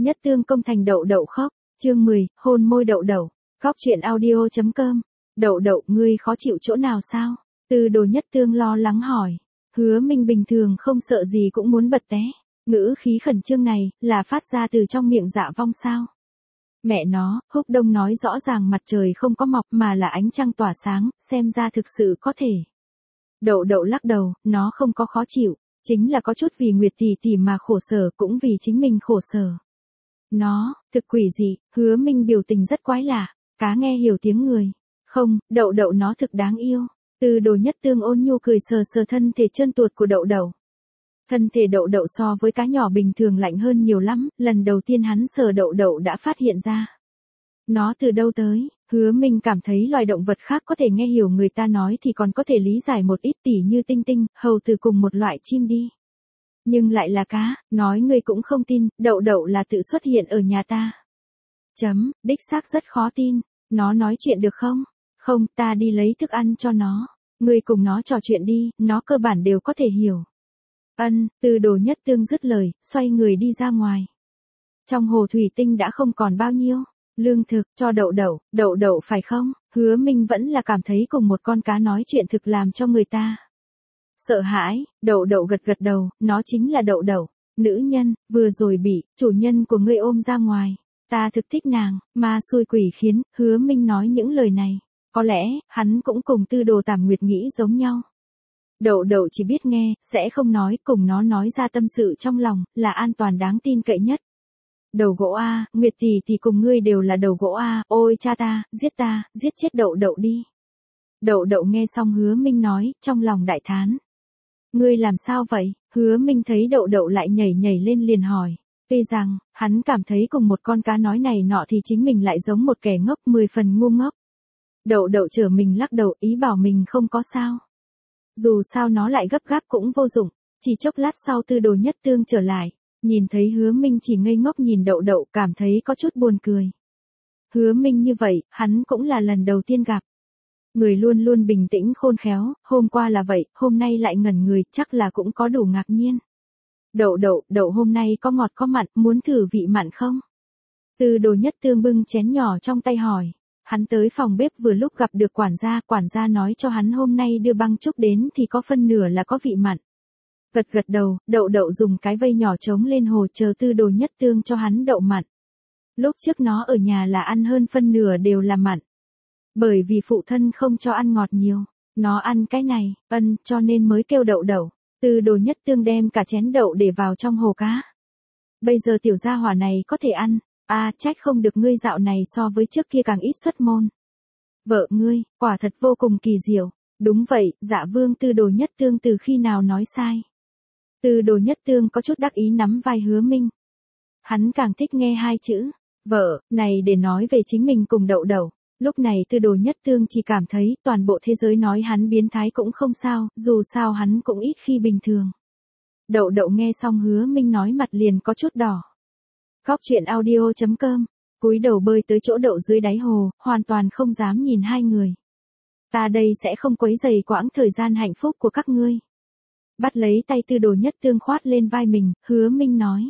Nhất Tương công thành Đậu Đậu khóc, chương 10, hôn môi Đậu Đậu. Khóc chuyện audio.com. Đậu Đậu, ngươi khó chịu chỗ nào sao? Từ Đồ Nhất Tương lo lắng hỏi. Hứa Minh bình thường không sợ gì cũng muốn bật té. Ngữ khí khẩn trương này, là phát ra từ trong miệng Dạ Vong sao? Mẹ nó, Húc Đông nói rõ ràng mặt trời không có mọc mà là ánh trăng tỏa sáng, xem ra thực sự có thể. Đậu Đậu lắc đầu, nó không có khó chịu, chính là có chút vì Nguyệt tỷ tỷ mà khổ sở, cũng vì chính mình khổ sở. Nó, thực quỷ dị, Hứa Minh biểu tình rất quái lạ, cá nghe hiểu tiếng người. Không, Đậu Đậu nó thực đáng yêu. Từ Đồ Nhất Tương ôn nhu cười sờ sờ thân thể trơn tuột của Đậu Đậu. Thân thể Đậu Đậu so với cá nhỏ bình thường lạnh hơn nhiều lắm, lần đầu tiên hắn sờ Đậu Đậu đã phát hiện ra. Nó từ đâu tới? Hứa Minh cảm thấy loài động vật khác có thể nghe hiểu người ta nói thì còn có thể lý giải một ít, tỉ như tinh tinh, hầu từ cùng một loại chim đi. Nhưng lại là cá, nói ngươi cũng không tin, Đậu Đậu là tự xuất hiện ở nhà ta. Đích xác rất khó tin. Nó nói chuyện được không? Không, ta đi lấy thức ăn cho nó. Ngươi cùng nó trò chuyện đi, nó cơ bản đều có thể hiểu. Từ Đồ Nhất Tương dứt lời, xoay người đi ra ngoài. Trong hồ thủy tinh đã không còn bao nhiêu lương thực cho Đậu Đậu phải không? Hứa Minh vẫn là cảm thấy cùng một con cá nói chuyện thực làm cho người ta sợ hãi. Đậu Đậu gật gật đầu, nó chính là Đậu Đậu, nữ nhân, vừa rồi bị chủ nhân của ngươi ôm ra ngoài. Ta thực thích nàng, ma xui quỷ khiến. Hứa Minh nói những lời này, có lẽ, hắn cũng cùng Tư Đồ Tảm Nguyệt nghĩ giống nhau. Đậu Đậu chỉ biết nghe, sẽ không nói, cùng nó nói ra tâm sự trong lòng, là an toàn đáng tin cậy nhất. Đầu gỗ a, Nguyệt tỷ tỷ cùng ngươi đều là đầu gỗ a, ôi cha ta, giết chết Đậu Đậu đi. Đậu Đậu nghe xong Hứa Minh nói, trong lòng đại thán. Ngươi làm sao vậy? Hứa Minh thấy Đậu Đậu lại nhảy lên liền hỏi. Tuy rằng, hắn cảm thấy cùng một con cá nói này nọ thì chính mình lại giống một kẻ ngốc 10 phần ngu ngốc. Đậu Đậu trở mình lắc đầu, ý bảo mình không có sao. Dù sao nó lại gấp gáp cũng vô dụng. Chỉ chốc lát sau Tư Đồ Nhất Tương trở lại, nhìn thấy Hứa Minh chỉ ngây ngốc nhìn Đậu Đậu, cảm thấy có chút buồn cười. Hứa Minh như vậy, hắn cũng là lần đầu tiên gặp. Người luôn luôn bình tĩnh khôn khéo, hôm qua là vậy, hôm nay lại ngẩn người, chắc là cũng có đủ ngạc nhiên. Đậu hôm nay có ngọt có mặn, muốn thử vị mặn không? Từ Đồ Nhất Tương bưng chén nhỏ trong tay hỏi. Hắn tới phòng bếp vừa lúc gặp được quản gia nói cho hắn hôm nay đưa băng trúc đến thì có phân nửa là có vị mặn. Gật đầu, Đậu dùng cái vây nhỏ trống lên hồ chờ Tư Đồ Nhất Tương cho hắn đậu mặn. Lúc trước nó ở nhà là ăn hơn phân nửa đều là mặn. Bởi vì phụ thân không cho ăn ngọt nhiều, nó ăn cái này, cho nên mới kêu Đậu. Tư Đồ Nhất Tương đem cả chén đậu để vào trong hồ cá. Bây giờ tiểu gia hỏa này có thể ăn, trách không được ngươi dạo này so với trước kia càng ít xuất môn. Vợ ngươi, quả thật vô cùng kỳ diệu. Đúng vậy, Dạ Vương. Tư Đồ Nhất Tương từ khi nào nói sai? Tư Đồ Nhất Tương có chút đắc ý nắm vai Hứa Minh. Hắn càng thích nghe hai chữ, vợ, này để nói về chính mình cùng Đậu. Lúc này Tư Đồ Nhất Tương chỉ cảm thấy toàn bộ thế giới nói hắn biến thái cũng không sao, dù sao hắn cũng ít khi bình thường. Đậu nghe xong Hứa Minh nói mặt liền có chút đỏ. Khóc chuyện audio.com, cúi đầu bơi tới chỗ Đậu dưới đáy hồ, hoàn toàn không dám nhìn hai người. Ta đây sẽ không quấy rầy quãng thời gian hạnh phúc của các ngươi. Bắt lấy tay Tư Đồ Nhất Tương khoát lên vai mình, Hứa Minh nói.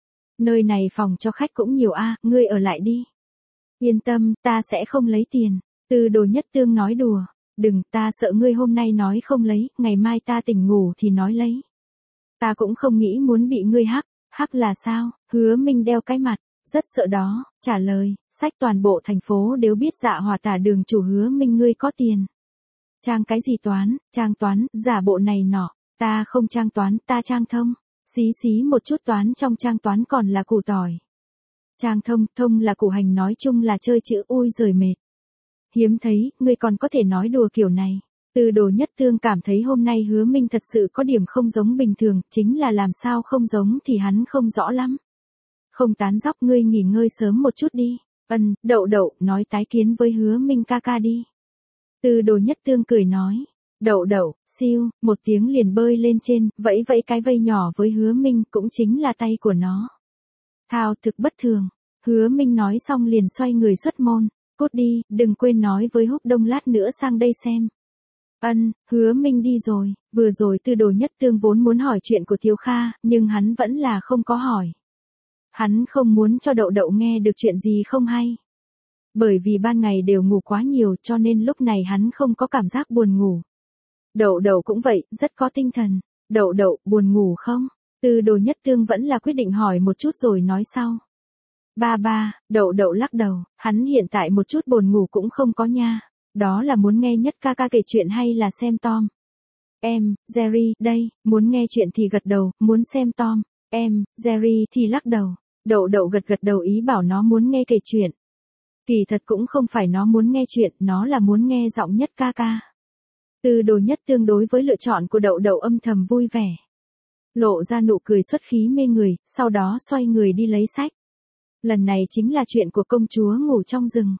Nơi này phòng cho khách cũng nhiều ngươi ở lại đi. Yên tâm, ta sẽ không lấy tiền. Tư Đồ Nhất Tương nói đùa. Đừng, ta sợ ngươi hôm nay nói không lấy, ngày mai ta tỉnh ngủ thì nói lấy. Ta cũng không nghĩ muốn bị ngươi hắc là sao? Hứa Minh đeo cái mặt, rất sợ đó, trả lời, sách toàn bộ thành phố đều biết Dạ Hòa Tả đường chủ Hứa Minh ngươi có tiền. Trang cái gì toán, trang toán, giả bộ này nọ, ta không trang toán, ta trang thông. Xí một chút toán trong trang toán còn là củ tỏi. Trang thông là củ hành, nói chung là chơi chữ, ui giời mệt. Hiếm thấy, ngươi còn có thể nói đùa kiểu này. Tư Đồ Nhất Tương cảm thấy hôm nay Hứa Minh thật sự có điểm không giống bình thường, chính là làm sao không giống thì hắn không rõ lắm. Không tán dóc, ngươi nghỉ ngơi sớm một chút đi. Đậu nói tái kiến với Hứa Minh ca đi. Tư Đồ Nhất Tương cười nói. Đậu, siêu, một tiếng liền bơi lên trên, vẫy cái vây nhỏ với Hứa Minh, cũng chính là tay của nó. Thao, thực bất thường. Hứa Minh nói xong liền xoay người xuất môn. Cút đi, đừng quên nói với Húc Đông lát nữa sang đây xem. Hứa Minh đi rồi. Vừa rồi Tư Đồ Nhất Tương vốn muốn hỏi chuyện của Thiếu Kha, nhưng hắn vẫn là không có hỏi. Hắn không muốn cho đậu đậu nghe được chuyện gì không hay. Bởi vì ban ngày đều ngủ quá nhiều cho nên lúc này hắn không có cảm giác buồn ngủ. Đậu đậu cũng vậy, rất có tinh thần. Đậu đậu, buồn ngủ không? Tư Đồ Nhất Tương vẫn là quyết định hỏi một chút rồi nói sau. Ba ba, đậu đậu lắc đầu, hắn hiện tại một chút buồn ngủ cũng không có nha. Đó là muốn nghe Nhất ca ca kể chuyện hay là xem Tom? Em, Jerry, đây, muốn nghe chuyện thì gật đầu, muốn xem Tom. Em, Jerry thì lắc đầu. Đậu đậu gật gật đầu ý bảo nó muốn nghe kể chuyện. Kỳ thật cũng không phải nó muốn nghe chuyện, nó là muốn nghe giọng Nhất ca ca. Tư Đồ Nhất Tương đối với lựa chọn của đậu đậu âm thầm vui vẻ. Lộ ra nụ cười xuất khí mê người, sau đó xoay người đi lấy sách. Lần này chính là chuyện của công chúa ngủ trong rừng.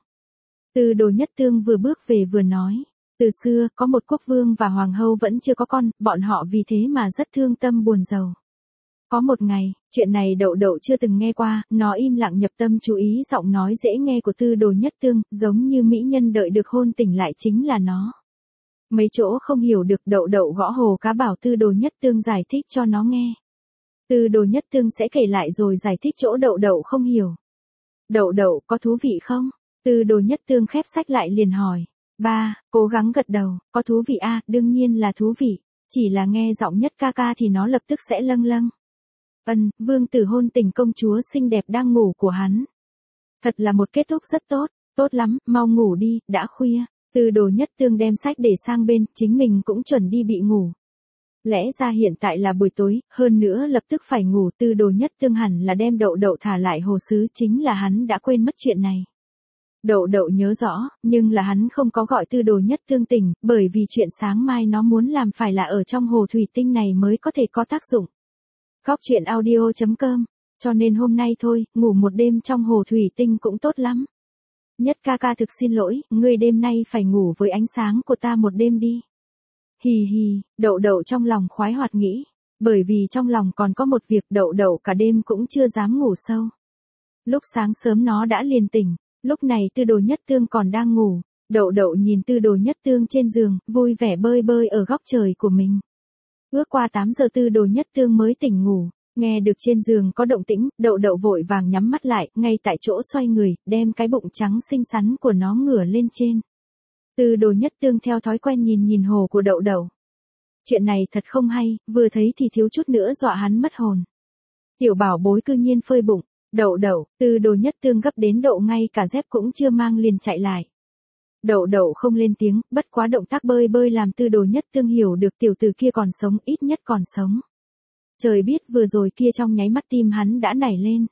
Tư Đồ Nhất Tương vừa bước về vừa nói. Từ xưa, có một quốc vương và hoàng hậu vẫn chưa có con, bọn họ vì thế mà rất thương tâm buồn rầu. Có một ngày, chuyện này đậu đậu chưa từng nghe qua, nó im lặng nhập tâm chú ý giọng nói dễ nghe của Tư Đồ Nhất Tương, giống như mỹ nhân đợi được hôn tỉnh lại chính là nó. Mấy chỗ không hiểu được đậu đậu gõ hồ cá bảo Tư Đồ Nhất Tương giải thích cho nó nghe. Tư Đồ Nhất Tương sẽ kể lại rồi giải thích chỗ đậu đậu không hiểu. Đậu đậu có thú vị không? Tư Đồ Nhất Tương khép sách lại liền hỏi. Ba, cố gắng gật đầu, có thú vị à, đương nhiên là thú vị. Chỉ là nghe giọng Nhất ca ca thì nó lập tức sẽ lâng lâng. Vương tử hôn tình công chúa xinh đẹp đang ngủ của hắn. Thật là một kết thúc rất tốt, tốt lắm, mau ngủ đi, đã khuya. Tư Đồ Nhất Tương đem sách để sang bên, chính mình cũng chuẩn đi bị ngủ. Lẽ ra hiện tại là buổi tối, hơn nữa lập tức phải ngủ. Tư Đồ Nhất Tương hẳn là đem đậu đậu thả lại hồ sứ, chính là hắn đã quên mất chuyện này. Đậu đậu nhớ rõ, nhưng là hắn không có gọi Tư Đồ Nhất Tương tỉnh, bởi vì chuyện sáng mai nó muốn làm phải là ở trong hồ thủy tinh này mới có thể có tác dụng. Góc truyện audio.com, cho nên hôm nay thôi, ngủ một đêm trong hồ thủy tinh cũng tốt lắm. Nhất ca ca thực xin lỗi, ngươi đêm nay phải ngủ với ánh sáng của ta một đêm đi. Hì hì, đậu đậu trong lòng khoái hoạt nghĩ, bởi vì trong lòng còn có một việc đậu đậu cả đêm cũng chưa dám ngủ sâu. Lúc sáng sớm nó đã liền tỉnh, lúc này Tư Đồ Nhất Tương còn đang ngủ, đậu đậu nhìn Tư Đồ Nhất Tương trên giường, vui vẻ bơi bơi ở góc trời của mình. Ước qua 8 giờ Tư Đồ Nhất Tương mới tỉnh ngủ, nghe được trên giường có động tĩnh, đậu đậu vội vàng nhắm mắt lại, ngay tại chỗ xoay người, đem cái bụng trắng xinh xắn của nó ngửa lên trên. Tư Đồ Nhất Tương theo thói quen nhìn nhìn hồ của đậu đậu. Chuyện này thật không hay, vừa thấy thì thiếu chút nữa dọa hắn mất hồn. Tiểu bảo bối cư nhiên phơi bụng, đậu đậu, Tư Đồ Nhất Tương gấp đến độ ngay cả dép cũng chưa mang liền chạy lại. Đậu đậu không lên tiếng, bất quá động tác bơi bơi làm Tư Đồ Nhất Tương hiểu được tiểu tử kia còn sống, ít nhất còn sống. Trời biết vừa rồi kia trong nháy mắt tim hắn đã nảy lên.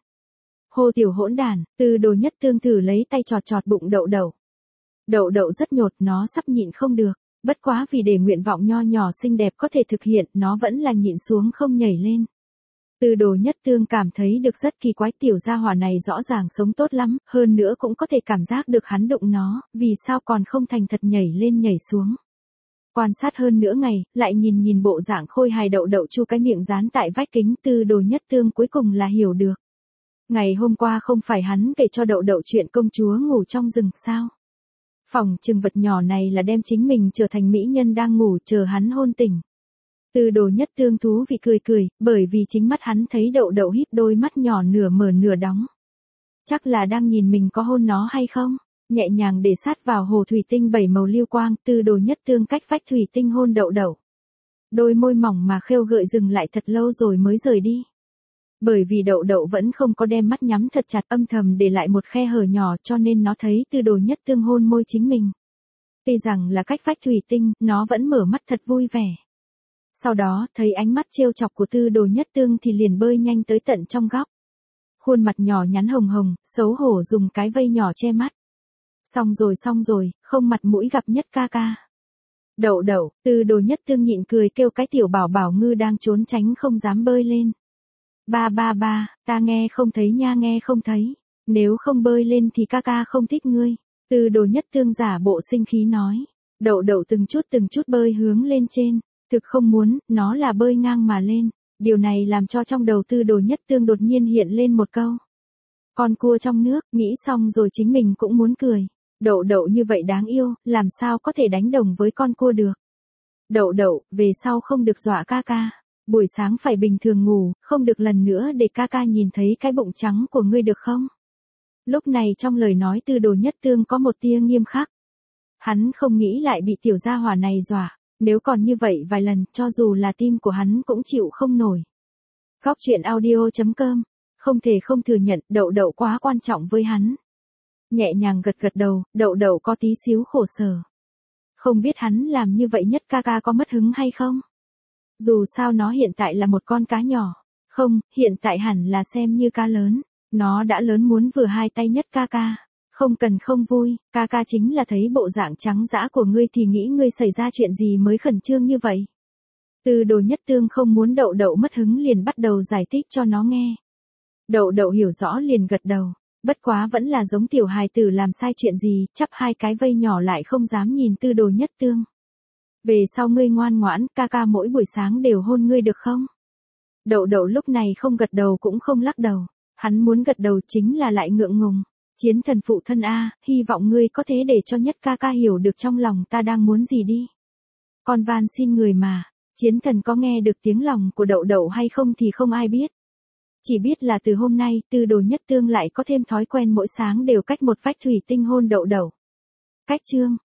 Hô tiểu hỗn đản, Tư Đồ Nhất Tương thử lấy tay chọt chọt bụng đậu đậu. Đậu đậu rất nhột, nó sắp nhịn không được, bất quá vì để nguyện vọng nho nhỏ xinh đẹp có thể thực hiện, nó vẫn là nhịn xuống không nhảy lên. Tư Đồ Nhất Tương cảm thấy được rất kỳ quái, tiểu gia hỏa này rõ ràng sống tốt lắm, hơn nữa cũng có thể cảm giác được hắn đụng nó, vì sao còn không thành thật nhảy lên nhảy xuống. Quan sát hơn nửa ngày, lại nhìn nhìn bộ dạng khôi hài đậu đậu chu cái miệng dán tại vách kính, Tư Đồ Nhất Tương cuối cùng là hiểu được. Ngày hôm qua không phải hắn kể cho đậu đậu chuyện công chúa ngủ trong rừng sao? Phòng trừng vật nhỏ này là đem chính mình trở thành mỹ nhân đang ngủ chờ hắn hôn tỉnh. Tư Đồ Nhất Tương thú vị cười cười, bởi vì chính mắt hắn thấy đậu đậu híp đôi mắt nhỏ nửa mở nửa đóng. Chắc là đang nhìn mình có hôn nó hay không? Nhẹ nhàng để sát vào hồ thủy tinh 7 màu lưu quang, Tư Đồ Nhất Tương cách vách thủy tinh hôn đậu đậu. Đôi môi mỏng mà khêu gợi dừng lại thật lâu rồi mới rời đi. Bởi vì đậu đậu vẫn không có đem mắt nhắm thật chặt, âm thầm để lại một khe hở nhỏ cho nên nó thấy Tư Đồ Nhất Tương hôn môi chính mình. Tuy rằng là cách vách thủy tinh, nó vẫn mở mắt thật vui vẻ. Sau đó, thấy ánh mắt trêu chọc của Tư Đồ Nhất Tương thì liền bơi nhanh tới tận trong góc. Khuôn mặt nhỏ nhắn hồng hồng, xấu hổ dùng cái vây nhỏ che mắt. Xong rồi, không mặt mũi gặp Nhất ca ca. Đậu đậu, Tư Đồ Nhất Tương nhịn cười kêu cái tiểu bảo bảo ngư đang trốn tránh không dám bơi lên. Ba, ta nghe không thấy nha, nghe không thấy. Nếu không bơi lên thì ca ca không thích ngươi. Tư Đồ Nhất Tương giả bộ sinh khí nói. Đậu đậu từng chút bơi hướng lên trên. Thực không muốn, nó là bơi ngang mà lên. Điều này làm cho trong đầu Tư Đồ Nhất Tương đột nhiên hiện lên một câu. Con cua trong nước, nghĩ xong rồi chính mình cũng muốn cười. Đậu đậu như vậy đáng yêu, làm sao có thể đánh đồng với con cua được. Đậu đậu, về sau không được dọa ca ca. Buổi sáng phải bình thường ngủ, không được lần nữa để ca ca nhìn thấy cái bụng trắng của ngươi được không? Lúc này trong lời nói Tư Đồ Nhất Tương có một tia nghiêm khắc. Hắn không nghĩ lại bị tiểu gia hỏa này dọa, nếu còn như vậy vài lần, cho dù là tim của hắn cũng chịu không nổi. Góc truyện audio.com, không thể không thừa nhận Đậu Đậu quá quan trọng với hắn. Nhẹ nhàng gật gật đầu, Đậu Đậu có tí xíu khổ sở. Không biết hắn làm như vậy nhất ca ca có mất hứng hay không? Dù sao nó hiện tại là một con cá nhỏ. Không, hiện tại hẳn là xem như cá lớn. Nó đã lớn muốn vừa hai tay nhất ca ca. Không cần không vui, ca ca chính là thấy bộ dạng trắng dã của ngươi thì nghĩ ngươi xảy ra chuyện gì mới khẩn trương như vậy. Tư Đồ Nhất Tương không muốn Đậu Đậu mất hứng liền bắt đầu giải thích cho nó nghe. Đậu Đậu hiểu rõ liền gật đầu, bất quá vẫn là giống tiểu hài tử làm sai chuyện gì, chắp hai cái vây nhỏ lại không dám nhìn Tư Đồ Nhất Tương. Về sau ngươi ngoan ngoãn, ca ca mỗi buổi sáng đều hôn ngươi được không? Đậu Đậu lúc này không gật đầu cũng không lắc đầu, hắn muốn gật đầu chính là lại ngượng ngùng. Chiến thần phụ thân a, hy vọng ngươi có thể để cho nhất ca ca hiểu được trong lòng ta đang muốn gì đi. Con van xin người mà, chiến thần có nghe được tiếng lòng của Đậu Đậu hay không thì không ai biết. Chỉ biết là từ hôm nay Tư Đồ Nhất Tương lại có thêm thói quen mỗi sáng đều cách một vách thủy tinh hôn Đậu Đậu. Cách chương